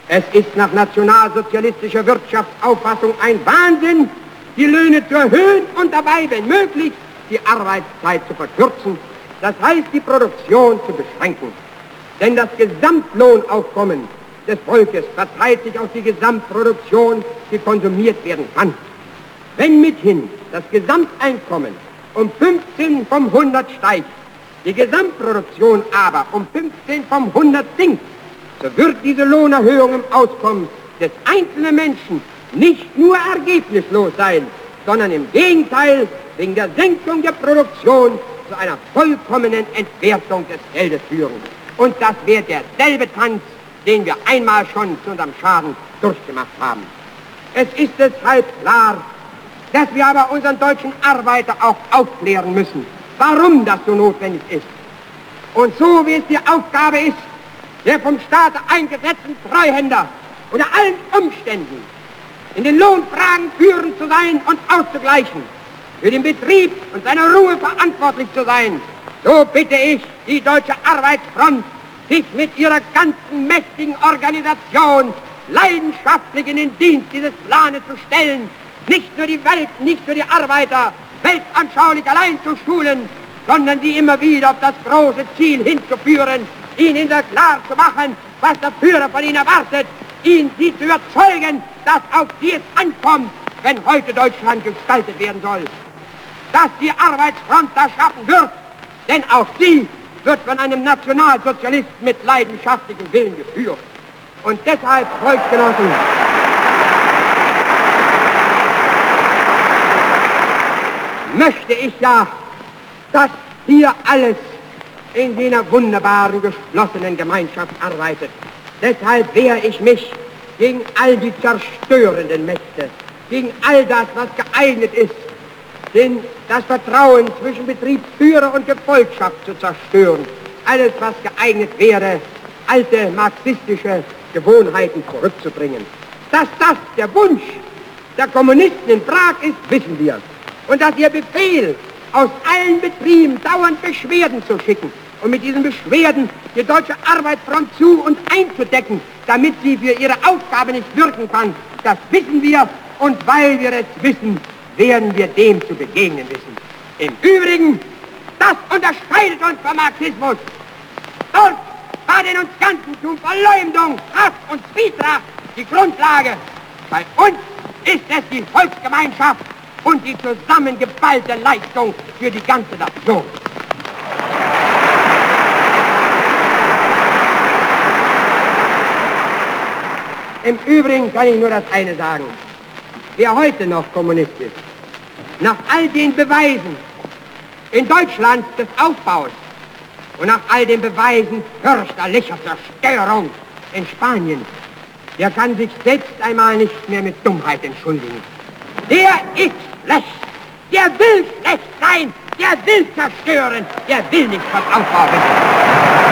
Es ist nach nationalsozialistischer Wirtschaftsauffassung ein Wahnsinn, die Löhne zu erhöhen und dabei, wenn möglich, die Arbeitszeit zu verkürzen, das heißt, die Produktion zu beschränken. Denn das Gesamtlohnaufkommen des Volkes verteilt sich auf die Gesamtproduktion, die konsumiert werden kann. Wenn mithin das Gesamteinkommen um 15 vom 100 steigt, die Gesamtproduktion aber um 15 vom 100 sinkt, so wird diese Lohnerhöhung im Auskommen des einzelnen Menschen nicht nur ergebnislos sein, sondern im Gegenteil wegen der Senkung der Produktion zu einer vollkommenen Entwertung des Geldes führen. Und das wäre derselbe Tanz, den wir einmal schon zu unserem Schaden durchgemacht haben. Es ist deshalb klar, dass wir aber unseren deutschen Arbeiter auch aufklären müssen, warum das so notwendig ist. Und so wie es die Aufgabe ist, der vom Staate eingesetzten Treuhänder unter allen Umständen in den Lohnfragen führend zu sein und auszugleichen, für den Betrieb und seine Ruhe verantwortlich zu sein, so bitte ich die Deutsche Arbeitsfront, sich mit ihrer ganzen mächtigen Organisation leidenschaftlich in den Dienst dieses Planes zu stellen, nicht nur die Welt, nicht nur die Arbeiter weltanschaulich allein zu schulen, sondern sie immer wieder auf das große Ziel hinzuführen, ihnen klar zu machen, was der Führer von ihnen erwartet, sie zu überzeugen, dass auf sie es ankommt, wenn heute Deutschland gestaltet werden soll. Dass die Arbeitsfront das schaffen wird, denn auch sie wird von einem Nationalsozialisten mit leidenschaftlichem Willen geführt. Und deshalb, Volksgenossen, möchte ich ja, dass hier alles in jener wunderbaren, geschlossenen Gemeinschaft arbeitet. Deshalb wehre ich mich gegen all die zerstörenden Mächte, gegen all das, was geeignet ist, das Vertrauen zwischen Betriebsführer und Gefolgschaft zu zerstören. Alles, was geeignet wäre, alte marxistische Gewohnheiten zurückzubringen. Dass das der Wunsch der Kommunisten in Prag ist, wissen wir. Und dass ihr Befehl, aus allen Betrieben dauernd Beschwerden zu schicken und mit diesen Beschwerden die Deutsche Arbeitsfront zu- und einzudecken, damit sie für ihre Aufgabe nicht wirken kann, das wissen wir. Und weil wir es wissen, werden wir dem zu begegnen wissen. Im Übrigen, das unterscheidet uns vom Marxismus. Dort war Denunziantentum, Verleumdung, Hass und Zwietracht die Grundlage. Bei uns ist es die Volksgemeinschaft und die zusammengeballte Leistung für die ganze Nation. Im Übrigen kann ich nur das eine sagen. Wer heute noch Kommunist ist, nach all den Beweisen in Deutschland des Aufbaus und nach all den Beweisen fürchterlicher Zerstörung in Spanien, der kann sich selbst einmal nicht mehr mit Dummheit entschuldigen. Der ist schlecht, der will schlecht sein, der will zerstören, der will nicht vom Aufbau wissen.